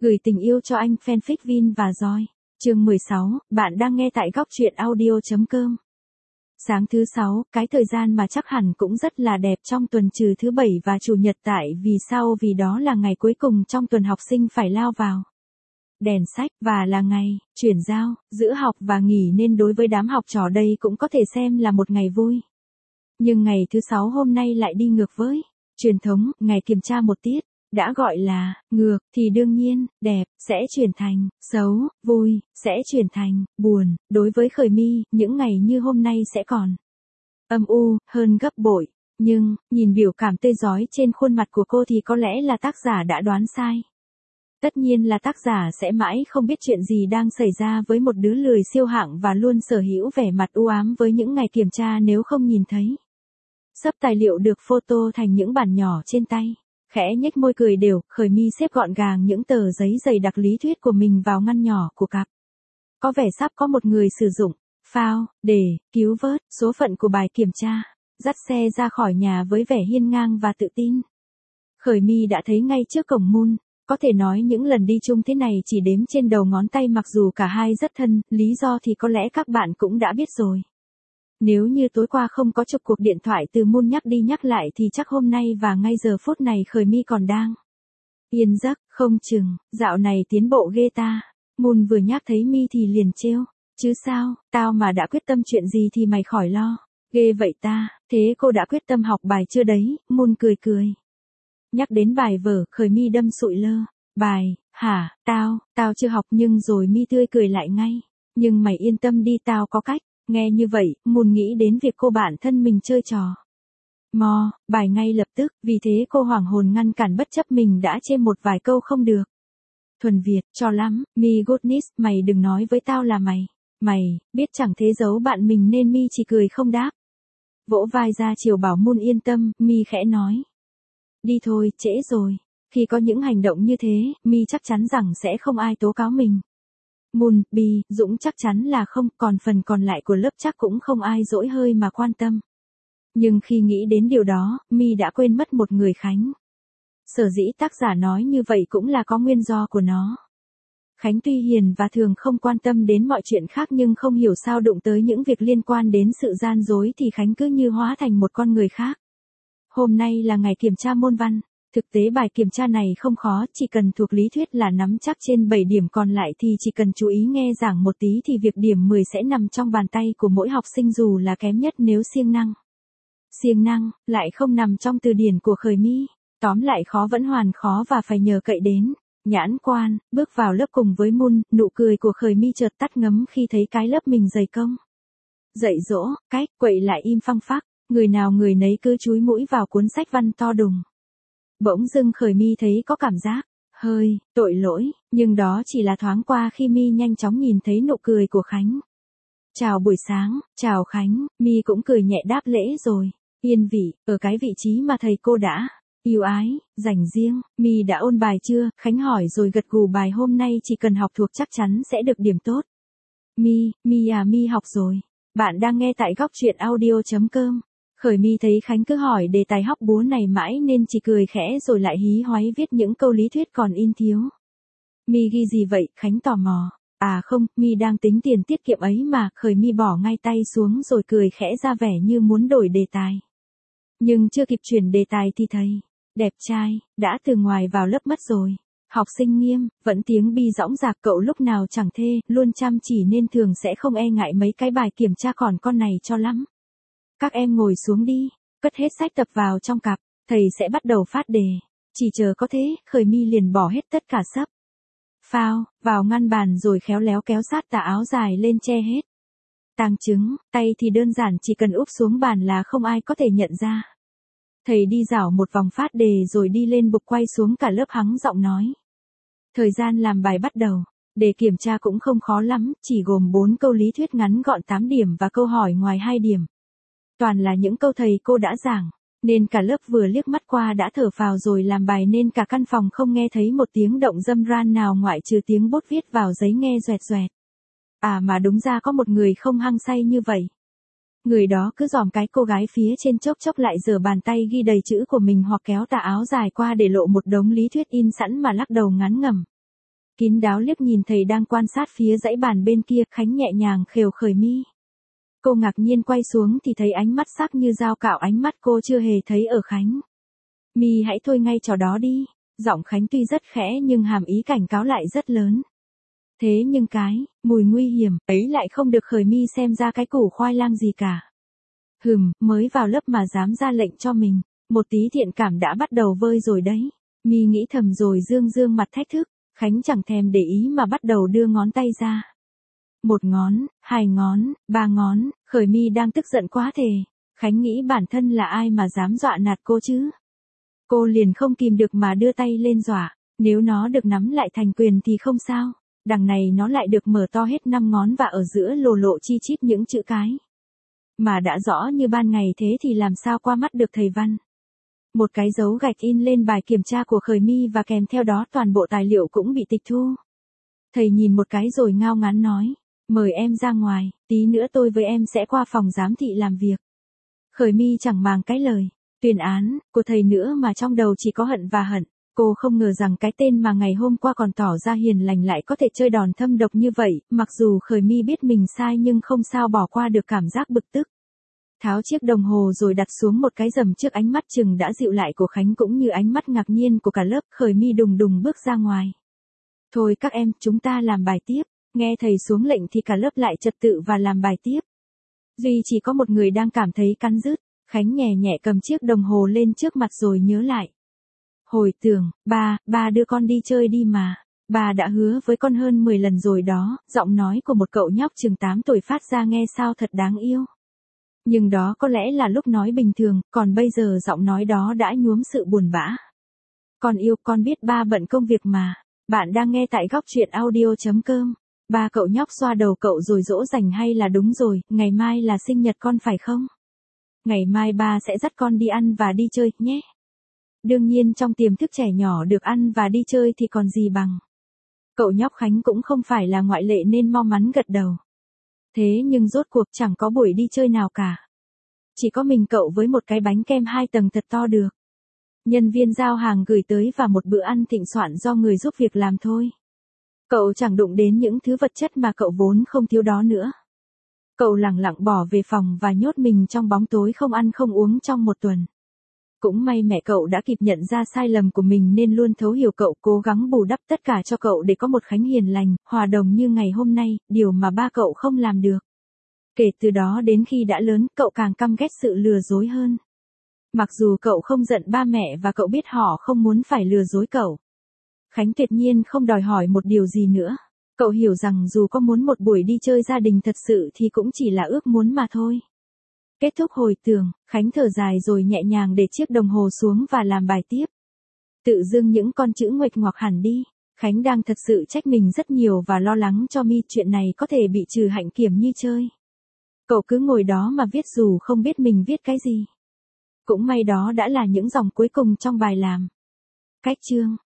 Gửi tình yêu cho anh fanfic Vin và Joy. Chương 16, bạn đang nghe tại góc truyện audio.com. Sáng thứ 6, cái thời gian mà chắc hẳn cũng rất là đẹp trong tuần trừ thứ 7 và chủ nhật tại vì đó là ngày cuối cùng trong tuần học sinh phải lao vào đèn sách và là ngày chuyển giao giữa học và nghỉ nên đối với đám học trò đây cũng có thể xem là một ngày vui. Nhưng ngày thứ 6 hôm nay lại đi ngược với truyền thống, ngày kiểm tra một tiết. Đã gọi là ngược thì đương nhiên, đẹp sẽ chuyển thành xấu, vui sẽ chuyển thành buồn. Đối với Khởi My, những ngày như hôm nay sẽ còn âm u hơn gấp bội. Nhưng, nhìn biểu cảm tươi rói trên khuôn mặt của cô thì có lẽ là tác giả đã đoán sai. Tất nhiên là tác giả sẽ mãi không biết chuyện gì đang xảy ra với một đứa lười siêu hạng và luôn sở hữu vẻ mặt u ám với những ngày kiểm tra nếu không nhìn thấy xấp tài liệu được photo thành những bản nhỏ trên tay. Khẽ nhếch môi cười đều, Khởi My xếp gọn gàng những tờ giấy dày đặc lý thuyết của mình vào ngăn nhỏ của cặp. Có vẻ sắp có một người sử dụng phao để cứu vớt số phận của bài kiểm tra, dắt xe ra khỏi nhà với vẻ hiên ngang và tự tin. Khởi My đã thấy ngay trước cổng môn, có thể nói những lần đi chung thế này chỉ đếm trên đầu ngón tay mặc dù cả hai rất thân, lý do thì có lẽ các bạn cũng đã biết rồi. Nếu như tối qua không có chụp cuộc điện thoại từ Moon nhắc đi nhắc lại thì chắc hôm nay và ngay giờ phút này Khởi My còn đang yên giấc, không chừng, dạo này tiến bộ ghê ta. Moon vừa nhắc thấy My thì liền trêu, chứ sao, tao mà đã quyết tâm chuyện gì thì mày khỏi lo, ghê vậy ta, thế cô đã quyết tâm học bài chưa đấy, Moon cười cười. Nhắc đến bài vở, Khởi My đâm sụi lơ, bài, hả, tao chưa học nhưng rồi My tươi cười lại ngay, nhưng mày yên tâm đi tao có cách. Nghe như vậy, Moon nghĩ đến việc cô bạn thân mình chơi trò bài ngay lập tức, vì thế cô hoảng hồn ngăn cản bất chấp mình đã chê một vài câu không được. Thuần Việt, cho lắm, My goodness, mày đừng nói với tao là mày, biết chẳng thế giấu bạn mình nên My chỉ cười không đáp. Vỗ vai ra chiều bảo Moon yên tâm, My khẽ nói. Đi thôi, trễ rồi. Khi có những hành động như thế, My chắc chắn rằng sẽ không ai tố cáo mình. Moon, Bi, Dũng chắc chắn là không, còn phần còn lại của lớp chắc cũng không ai dỗi hơi mà quan tâm. Nhưng khi nghĩ đến điều đó, My đã quên mất một người Khánh. Sở dĩ tác giả nói như vậy cũng là có nguyên do của nó. Khánh tuy hiền và thường không quan tâm đến mọi chuyện khác nhưng không hiểu sao đụng tới những việc liên quan đến sự gian dối thì Khánh cứ như hóa thành một con người khác. Hôm nay là ngày kiểm tra môn văn. Thực tế bài kiểm tra này không khó, chỉ cần thuộc lý thuyết là nắm chắc trên 7 điểm còn lại thì chỉ cần chú ý nghe giảng một tí thì việc điểm 10 sẽ nằm trong bàn tay của mỗi học sinh dù là kém nhất nếu siêng năng. Siêng năng, lại không nằm trong từ điển của Khởi My. Tóm lại khó vẫn hoàn khó và phải nhờ cậy đến nhãn quan. Bước vào lớp cùng với Moon, nụ cười của Khởi My chợt tắt ngấm khi thấy cái lớp mình dày công. Dạy dỗ, cách, quậy lại im phăng phắc, người nào người nấy cứ chúi mũi vào cuốn sách văn to đùng. Bỗng dưng Khởi My thấy có cảm giác hơi tội lỗi, nhưng đó chỉ là thoáng qua khi My nhanh chóng nhìn thấy nụ cười của Khánh. Chào buổi sáng, chào Khánh, My cũng cười nhẹ đáp lễ rồi. Yên vị, ở cái vị trí mà thầy cô đã yêu ái, dành riêng. My đã ôn bài chưa? Khánh hỏi rồi gật gù bài hôm nay chỉ cần học thuộc chắc chắn sẽ được điểm tốt. My học rồi. Bạn đang nghe tại góc truyện audio.com. Khởi My thấy Khánh cứ hỏi đề tài hóc búa này mãi nên chỉ cười khẽ rồi lại hí hoáy viết những câu lý thuyết còn in thiếu. My ghi gì vậy? Khánh tò mò. À không, My đang tính tiền tiết kiệm ấy mà. Khởi My bỏ ngay tay xuống rồi cười khẽ ra vẻ như muốn đổi đề tài. Nhưng chưa kịp chuyển đề tài thì thầy đẹp trai đã từ ngoài vào lớp mất rồi. Học sinh nghiêm, vẫn tiếng bi dõng dạc, cậu lúc nào chẳng thê, luôn chăm chỉ nên thường sẽ không e ngại mấy cái bài kiểm tra còn con này cho lắm. Các em ngồi xuống đi, cất hết sách tập vào trong cặp, thầy sẽ bắt đầu phát đề. Chỉ chờ có thế, Khởi My liền bỏ hết tất cả sấp phao vào ngăn bàn rồi khéo léo kéo sát tà áo dài lên che hết. Tàng chứng, tay thì đơn giản chỉ cần úp xuống bàn là không ai có thể nhận ra. Thầy đi dạo một vòng phát đề rồi đi lên bục quay xuống cả lớp hắng giọng nói. Thời gian làm bài bắt đầu. Đề kiểm tra cũng không khó lắm, chỉ gồm 4 câu lý thuyết ngắn gọn 8 điểm và câu hỏi ngoài 2 điểm. Toàn là những câu thầy cô đã giảng, nên cả lớp vừa liếc mắt qua đã thở phào rồi làm bài nên cả căn phòng không nghe thấy một tiếng động râm ran nào ngoại trừ tiếng bút viết vào giấy nghe doẹt doẹt. À mà đúng ra có một người không hăng say như vậy. Người đó cứ dòm cái cô gái phía trên chốc chốc lại giở bàn tay ghi đầy chữ của mình hoặc kéo tà áo dài qua để lộ một đống lý thuyết in sẵn mà lắc đầu ngán ngẩm. Kín đáo liếc nhìn thầy đang quan sát phía dãy bàn bên kia, Khánh nhẹ nhàng khều khởi mi. Cô ngạc nhiên quay xuống thì thấy ánh mắt sắc như dao cạo, ánh mắt cô chưa hề thấy ở Khánh. Mi hãy thôi ngay trò đó đi. Giọng Khánh tuy rất khẽ nhưng hàm ý cảnh cáo lại rất lớn. Thế nhưng cái mùi nguy hiểm ấy lại không được Khởi Mi xem ra cái củ khoai lang gì cả. Mới vào lớp mà dám ra lệnh cho mình, một tí thiện cảm đã bắt đầu vơi rồi đấy. Mi nghĩ thầm rồi dương dương mặt thách thức. Khánh chẳng thèm để ý mà bắt đầu đưa ngón tay ra. 1 ngón, 2 ngón, 3 ngón, Khởi Mi đang tức giận quá thề. Khánh nghĩ bản thân là ai mà dám dọa nạt cô chứ. Cô liền không kìm được mà đưa tay lên dọa, nếu nó được nắm lại thành quyền thì không sao, đằng này nó lại được mở to hết 5 ngón và ở giữa lồ lộ chi chít những chữ cái. Mà đã rõ như ban ngày thế thì làm sao qua mắt được thầy Văn. Một cái dấu gạch in lên bài kiểm tra của Khởi Mi và kèm theo đó toàn bộ tài liệu cũng bị tịch thu. Thầy nhìn một cái rồi ngao ngán nói, mời em ra ngoài, tí nữa tôi với em sẽ qua phòng giám thị làm việc. Khởi Mi chẳng màng cái lời tuyên án của thầy nữa mà trong đầu chỉ có hận và hận. Cô không ngờ rằng cái tên mà ngày hôm qua còn tỏ ra hiền lành lại có thể chơi đòn thâm độc như vậy, mặc dù Khởi Mi biết mình sai nhưng không sao bỏ qua được cảm giác bực tức. Tháo chiếc đồng hồ rồi đặt xuống một cái rầm trước ánh mắt chừng đã dịu lại của Khánh cũng như ánh mắt ngạc nhiên của cả lớp, Khởi Mi đùng đùng bước ra ngoài. Thôi các em, chúng ta làm bài tiếp. Nghe thầy xuống lệnh thì cả lớp lại trật tự và làm bài tiếp. Duy chỉ có một người đang cảm thấy cắn rứt. Khánh nhẹ nhẹ cầm chiếc đồng hồ lên trước mặt rồi nhớ lại. Hồi tưởng, ba đưa con đi chơi đi mà. Bà đã hứa với con hơn 10 lần rồi đó. Giọng nói của một cậu nhóc chừng 8 tuổi phát ra nghe sao thật đáng yêu. Nhưng đó có lẽ là lúc nói bình thường, còn bây giờ giọng nói đó đã nhuốm sự buồn bã. Con yêu, con biết ba bận công việc mà. Bạn đang nghe tại góc truyện audio.com. Ba cậu nhóc xoa đầu cậu rồi dỗ dành hay là đúng rồi, ngày mai là sinh nhật con phải không? Ngày mai ba sẽ dắt con đi ăn và đi chơi, nhé. Đương nhiên trong tiềm thức trẻ nhỏ được ăn và đi chơi thì còn gì bằng. Cậu nhóc Khánh cũng không phải là ngoại lệ nên mau mắn gật đầu. Thế nhưng rốt cuộc chẳng có buổi đi chơi nào cả. Chỉ có mình cậu với một cái bánh kem 2 tầng thật to được. Nhân viên giao hàng gửi tới và một bữa ăn thịnh soạn do người giúp việc làm thôi. Cậu chẳng đụng đến những thứ vật chất mà cậu vốn không thiếu đó nữa. Cậu lẳng lặng bỏ về phòng và nhốt mình trong bóng tối không ăn không uống trong 1 tuần. Cũng may mẹ cậu đã kịp nhận ra sai lầm của mình nên luôn thấu hiểu cậu, cố gắng bù đắp tất cả cho cậu để có một Khánh hiền lành, hòa đồng như ngày hôm nay, điều mà ba cậu không làm được. Kể từ đó đến khi đã lớn, cậu càng căm ghét sự lừa dối hơn. Mặc dù cậu không giận ba mẹ và cậu biết họ không muốn phải lừa dối cậu. Khánh tuyệt nhiên không đòi hỏi một điều gì nữa. Cậu hiểu rằng dù có muốn một buổi đi chơi gia đình thật sự thì cũng chỉ là ước muốn mà thôi. Kết thúc hồi tưởng, Khánh thở dài rồi nhẹ nhàng để chiếc đồng hồ xuống và làm bài tiếp. Tự dưng những con chữ nguệch ngoạc hẳn đi. Khánh đang thật sự trách mình rất nhiều và lo lắng cho Mi chuyện này có thể bị trừ hạnh kiểm như chơi. Cậu cứ ngồi đó mà viết dù không biết mình viết cái gì. Cũng may đó đã là những dòng cuối cùng trong bài làm. Cách chương